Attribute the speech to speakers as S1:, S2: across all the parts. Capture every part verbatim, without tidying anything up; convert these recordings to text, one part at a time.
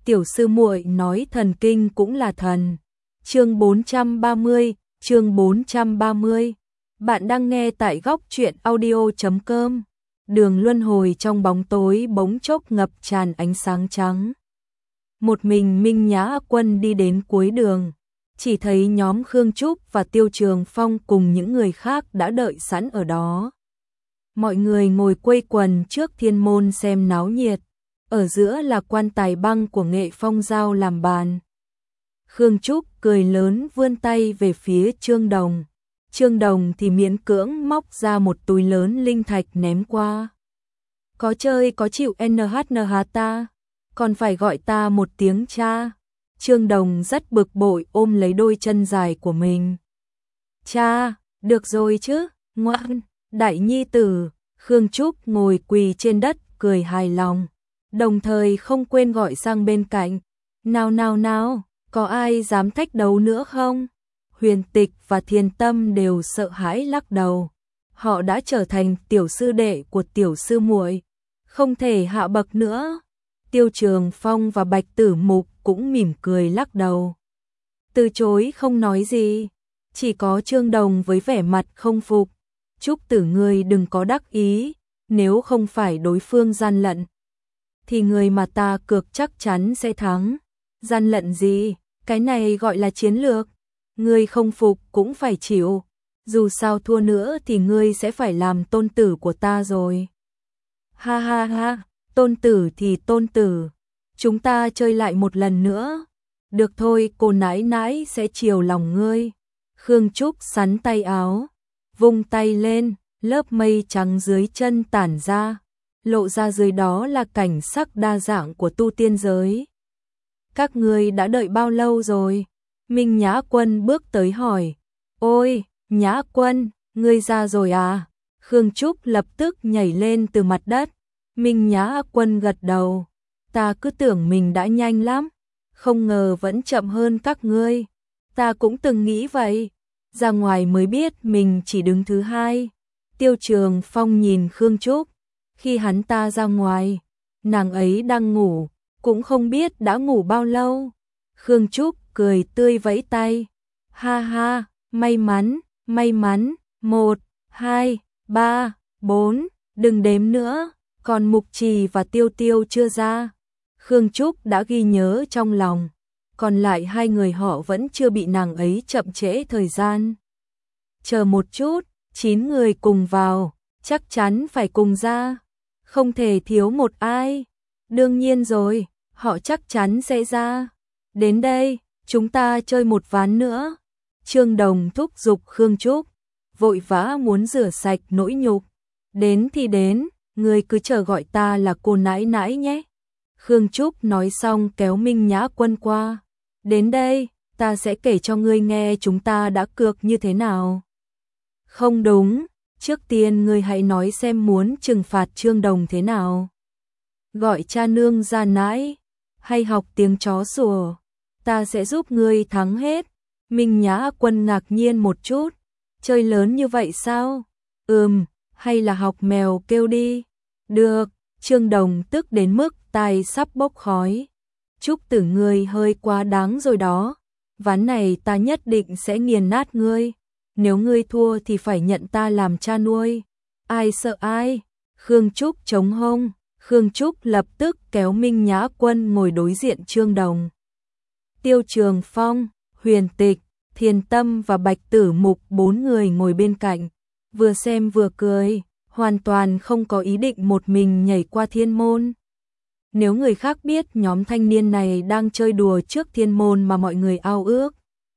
S1: tiểu sư muội nói thần kinh cũng là thần. Chương bốn trăm ba mươi, chương bốn trăm ba mươi. Bạn đang nghe tại góc truyện audio chấm com. Đường luân hồi trong bóng tối bỗng chốc ngập tràn ánh sáng trắng. Một mình Minh Nhã Quân đi đến cuối đường, chỉ thấy nhóm Khương Trúc và Tiêu Trường Phong cùng những người khác đã đợi sẵn ở đó. Mọi người ngồi quây quần trước thiên môn xem náo nhiệt, ở giữa là quan tài băng của Nghệ Phong Giao làm bàn. Khương Trúc cười lớn vươn tay về phía Trương Đồng. Trương Đồng thì miễn cưỡng móc ra một túi lớn linh thạch ném qua. Có chơi có chịu en hát en hát ta, còn phải gọi ta một tiếng cha. Trương Đồng rất bực bội ôm lấy đôi chân dài của mình. Cha, được rồi chứ, ngoan, đại nhi tử. Khương Trúc ngồi quỳ trên đất cười hài lòng, đồng thời không quên gọi sang bên cạnh. Nào nào nào, có ai dám thách đấu nữa không? Huyền Tịch và Thiền Tâm đều sợ hãi lắc đầu. Họ đã trở thành tiểu sư đệ của tiểu sư muội, không thể hạ bậc nữa. Tiêu Trường Phong và Bạch Tử Mục cũng mỉm cười lắc đầu, từ chối không nói gì. Chỉ có Trương Đồng với vẻ mặt không phục. Trúc tử ngươi đừng có đắc ý, nếu không phải đối phương gian lận, thì người mà ta cược chắc chắn sẽ thắng. Gian lận gì, cái này gọi là chiến lược. Ngươi không phục cũng phải chịu, dù sao thua nữa thì ngươi sẽ phải làm tôn tử của ta rồi. Ha ha ha, tôn tử thì tôn tử, chúng ta chơi lại một lần nữa. Được thôi, cô nãi nãi sẽ chiều lòng ngươi. Khương Trúc sắn tay áo, vung tay lên, lớp mây trắng dưới chân tản ra, lộ ra dưới đó là cảnh sắc đa dạng của tu tiên giới. Các ngươi đã đợi bao lâu rồi? Minh Nhã Quân bước tới hỏi. Ôi, Nhã Quân, ngươi ra rồi à? Khương Trúc lập tức nhảy lên từ mặt đất. Minh Nhã Quân gật đầu. Ta cứ tưởng mình đã nhanh lắm, không ngờ vẫn chậm hơn các ngươi. Ta cũng từng nghĩ vậy, ra ngoài mới biết mình chỉ đứng thứ hai. Tiêu Trường Phong nhìn Khương Trúc. Khi hắn ta ra ngoài, nàng ấy đang ngủ, cũng không biết đã ngủ bao lâu. Khương Trúc cười tươi vẫy tay. Ha ha, may mắn, may mắn, một, hai, ba, bốn, đừng đếm nữa, còn Mục Trì và Tiêu Tiêu chưa ra. Khương Trúc đã ghi nhớ trong lòng, còn lại hai người họ vẫn chưa bị nàng ấy chậm trễ thời gian. Chờ một chút, chín người cùng vào, chắc chắn phải cùng ra, không thể thiếu một ai. Đương nhiên rồi, họ chắc chắn sẽ ra. Đến đây, chúng ta chơi một ván nữa. Trương Đồng thúc giục Khương Trúc, vội vã muốn rửa sạch nỗi nhục. Đến thì đến, người cứ chờ gọi ta là cô nãi nãi nhé. Khương Trúc nói xong kéo Minh Nhã Quân qua. Đến đây, ta sẽ kể cho ngươi nghe chúng ta đã cược như thế nào. Không đúng, trước tiên ngươi hãy nói xem muốn trừng phạt Trương Đồng thế nào. Gọi cha nương ra nãi, hay học tiếng chó sủa, ta sẽ giúp ngươi thắng hết. Minh Nhã Quân ngạc nhiên một chút, chơi lớn như vậy sao? Ừm, hay là học mèo kêu đi. Được. Trương Đồng tức đến mức tai sắp bốc khói. Trúc tử ngươi hơi quá đáng rồi đó, ván này ta nhất định sẽ nghiền nát ngươi. Nếu ngươi thua thì phải nhận ta làm cha nuôi. Ai sợ ai? Khương Trúc chống hông. Khương Trúc lập tức kéo Minh Nhã Quân ngồi đối diện Trương Đồng. Tiêu Trường Phong, Huyền Tịch, Thiền Tâm và Bạch Tử Mục bốn người ngồi bên cạnh, vừa xem vừa cười, hoàn toàn không có ý định một mình nhảy qua thiên môn. Nếu người khác biết nhóm thanh niên này đang chơi đùa trước thiên môn mà mọi người ao ước,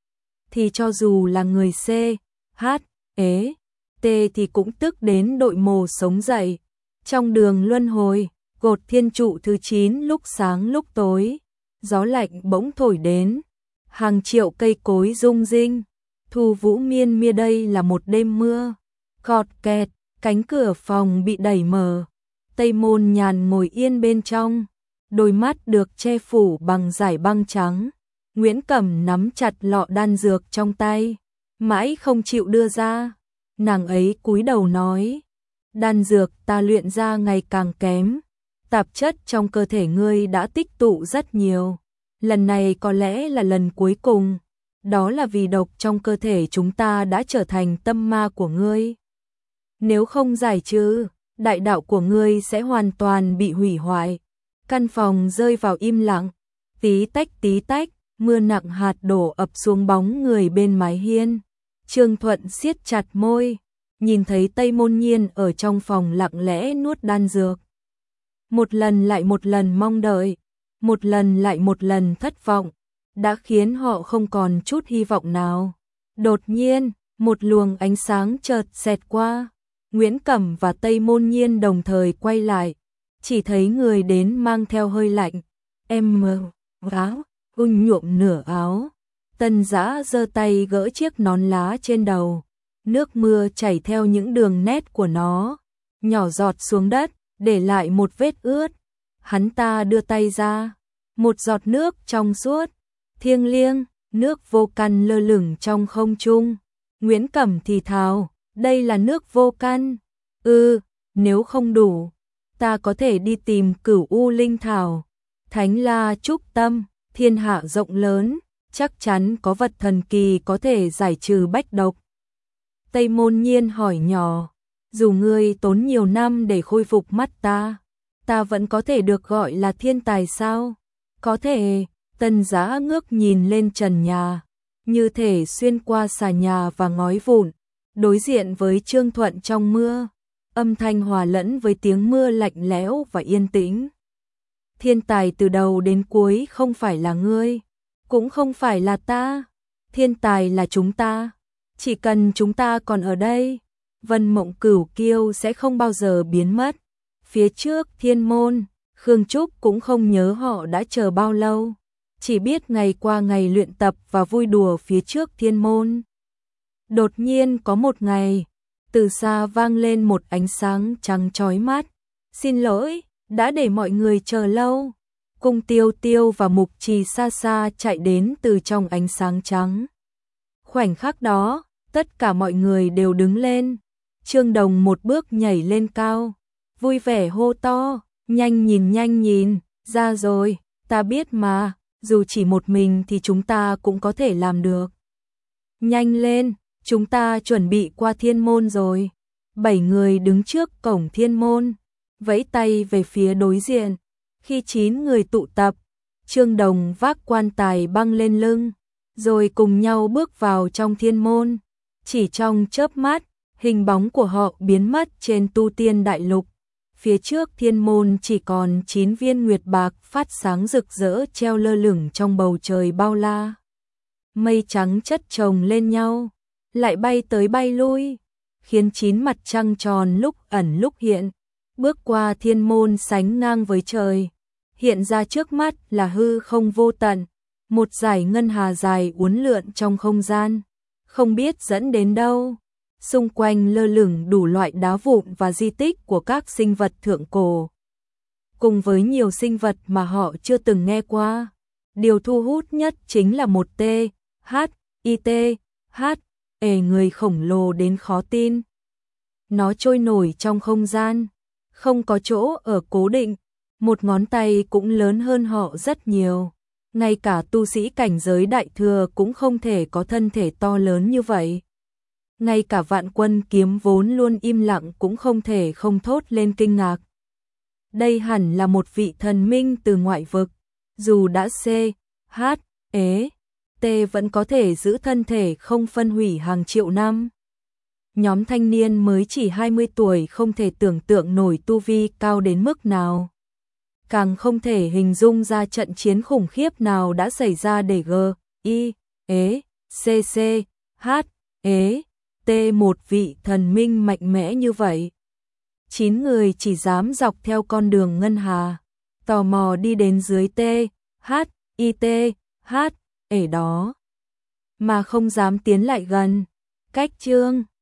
S1: thì cho dù là người C, H, E, T thì cũng tức đến đội mồ sống dậy. Trong đường luân hồi, cột thiên trụ thứ chín lúc sáng lúc tối, gió lạnh bỗng thổi đến, hàng triệu cây cối rung rinh. Thu vũ miên mia, đây là một đêm mưa. Cọt kẹt, cánh cửa phòng bị đẩy mở. Tây Môn Nhàn ngồi yên bên trong, đôi mắt được che phủ bằng dải băng trắng. Nguyễn Cẩm nắm chặt lọ đan dược trong tay, mãi không chịu đưa ra. Nàng ấy cúi đầu nói, đan dược ta luyện ra ngày càng kém, tạp chất trong cơ thể ngươi đã tích tụ rất nhiều. Lần này có lẽ là lần cuối cùng. Đó là vì độc trong cơ thể chúng ta đã trở thành tâm ma của ngươi. Nếu không giải trừ, đại đạo của ngươi sẽ hoàn toàn bị hủy hoại. Căn phòng rơi vào im lặng, tí tách tí tách, mưa nặng hạt đổ ập xuống bóng người bên mái hiên. Trương Thuận siết chặt môi, nhìn thấy Tây Môn Nhiên ở trong phòng lặng lẽ nuốt đan dược. Một lần lại một lần mong đợi, một lần lại một lần thất vọng, đã khiến họ không còn chút hy vọng nào. Đột nhiên, một luồng ánh sáng chợt xẹt qua, Nguyễn Cẩm và Tây Môn Nhiên đồng thời quay lại, chỉ thấy người đến mang theo hơi lạnh, em mờ, áo, ung nhuộm nửa áo. Tân Dã giơ tay gỡ chiếc nón lá trên đầu, nước mưa chảy theo những đường nét của nó, nhỏ giọt xuống đất, để lại một vết ướt. Hắn ta đưa tay ra, một giọt nước trong suốt, thiêng liêng, nước vô căn lơ lửng trong không trung. Nguyễn Cẩm thì thào, đây là nước vô căn. Ừ, nếu không đủ, ta có thể đi tìm Cửu U Linh Thảo, Thánh La Trúc Tâm, thiên hạ rộng lớn, chắc chắn có vật thần kỳ có thể giải trừ bách độc. Tây Môn Nhiên hỏi nhỏ, dù ngươi tốn nhiều năm để khôi phục mắt ta, ta vẫn có thể được gọi là thiên tài sao? Có thể. Tân Dã ngước nhìn lên trần nhà, như thể xuyên qua xà nhà và ngói vụn, đối diện với Trương Thuận trong mưa, âm thanh hòa lẫn với tiếng mưa lạnh lẽo và yên tĩnh. Thiên tài từ đầu đến cuối không phải là ngươi, cũng không phải là ta, thiên tài là chúng ta. Chỉ cần chúng ta còn ở đây, Vân Mộng Cửu Kiêu sẽ không bao giờ biến mất. Phía trước Thiên Môn, Khương Trúc cũng không nhớ họ đã chờ bao lâu, chỉ biết ngày qua ngày luyện tập và vui đùa phía trước Thiên Môn. Đột nhiên có một ngày, từ xa vang lên một ánh sáng trắng chói mắt. Xin lỗi, đã để mọi người chờ lâu. Cung Tiêu Tiêu và Mục Trì xa xa chạy đến từ trong ánh sáng trắng. Khoảnh khắc đó, tất cả mọi người đều đứng lên. Trương Đồng một bước nhảy lên cao, vui vẻ hô to, nhanh nhìn nhanh nhìn, ra rồi, ta biết mà, dù chỉ một mình thì chúng ta cũng có thể làm được. Nhanh lên, chúng ta chuẩn bị qua Thiên Môn rồi. Bảy người đứng trước cổng Thiên Môn, vẫy tay về phía đối diện. Khi chín người tụ tập, Trương Đồng vác quan tài băng lên lưng, rồi cùng nhau bước vào trong Thiên Môn. Chỉ trong chớp mắt, hình bóng của họ biến mất trên tu tiên đại lục. Phía trước Thiên Môn chỉ còn chín viên nguyệt bạc phát sáng rực rỡ treo lơ lửng trong bầu trời bao la. Mây trắng chất chồng lên nhau, lại bay tới bay lui, khiến chín mặt trăng tròn lúc ẩn lúc hiện. Bước qua Thiên Môn sánh ngang với trời, hiện ra trước mắt là hư không vô tận, một dải ngân hà dài uốn lượn trong không gian, không biết dẫn đến đâu. Xung quanh lơ lửng đủ loại đá vụn và di tích của các sinh vật thượng cổ, cùng với nhiều sinh vật mà họ chưa từng nghe qua. Điều thu hút nhất chính là một T, H, I T, H, E người khổng lồ đến khó tin. Nó trôi nổi trong không gian, không có chỗ ở cố định, một ngón tay cũng lớn hơn họ rất nhiều. Ngay cả tu sĩ cảnh giới đại thừa cũng không thể có thân thể to lớn như vậy. Ngay cả Vạn Quân Kiếm vốn luôn im lặng cũng không thể không thốt lên kinh ngạc. Đây hẳn là một vị thần minh từ ngoại vực, dù đã C, H, E, T vẫn có thể giữ thân thể không phân hủy hàng triệu năm. Nhóm thanh niên mới chỉ hai mươi tuổi không thể tưởng tượng nổi tu vi cao đến mức nào. Càng không thể hình dung ra trận chiến khủng khiếp nào đã xảy ra để G, I, E, C, C, H, E, T một vị thần minh mạnh mẽ như vậy. Chín người chỉ dám dọc theo con đường ngân hà, tò mò đi đến dưới T, H, I T, H, E đó, mà không dám tiến lại gần. Cách Trương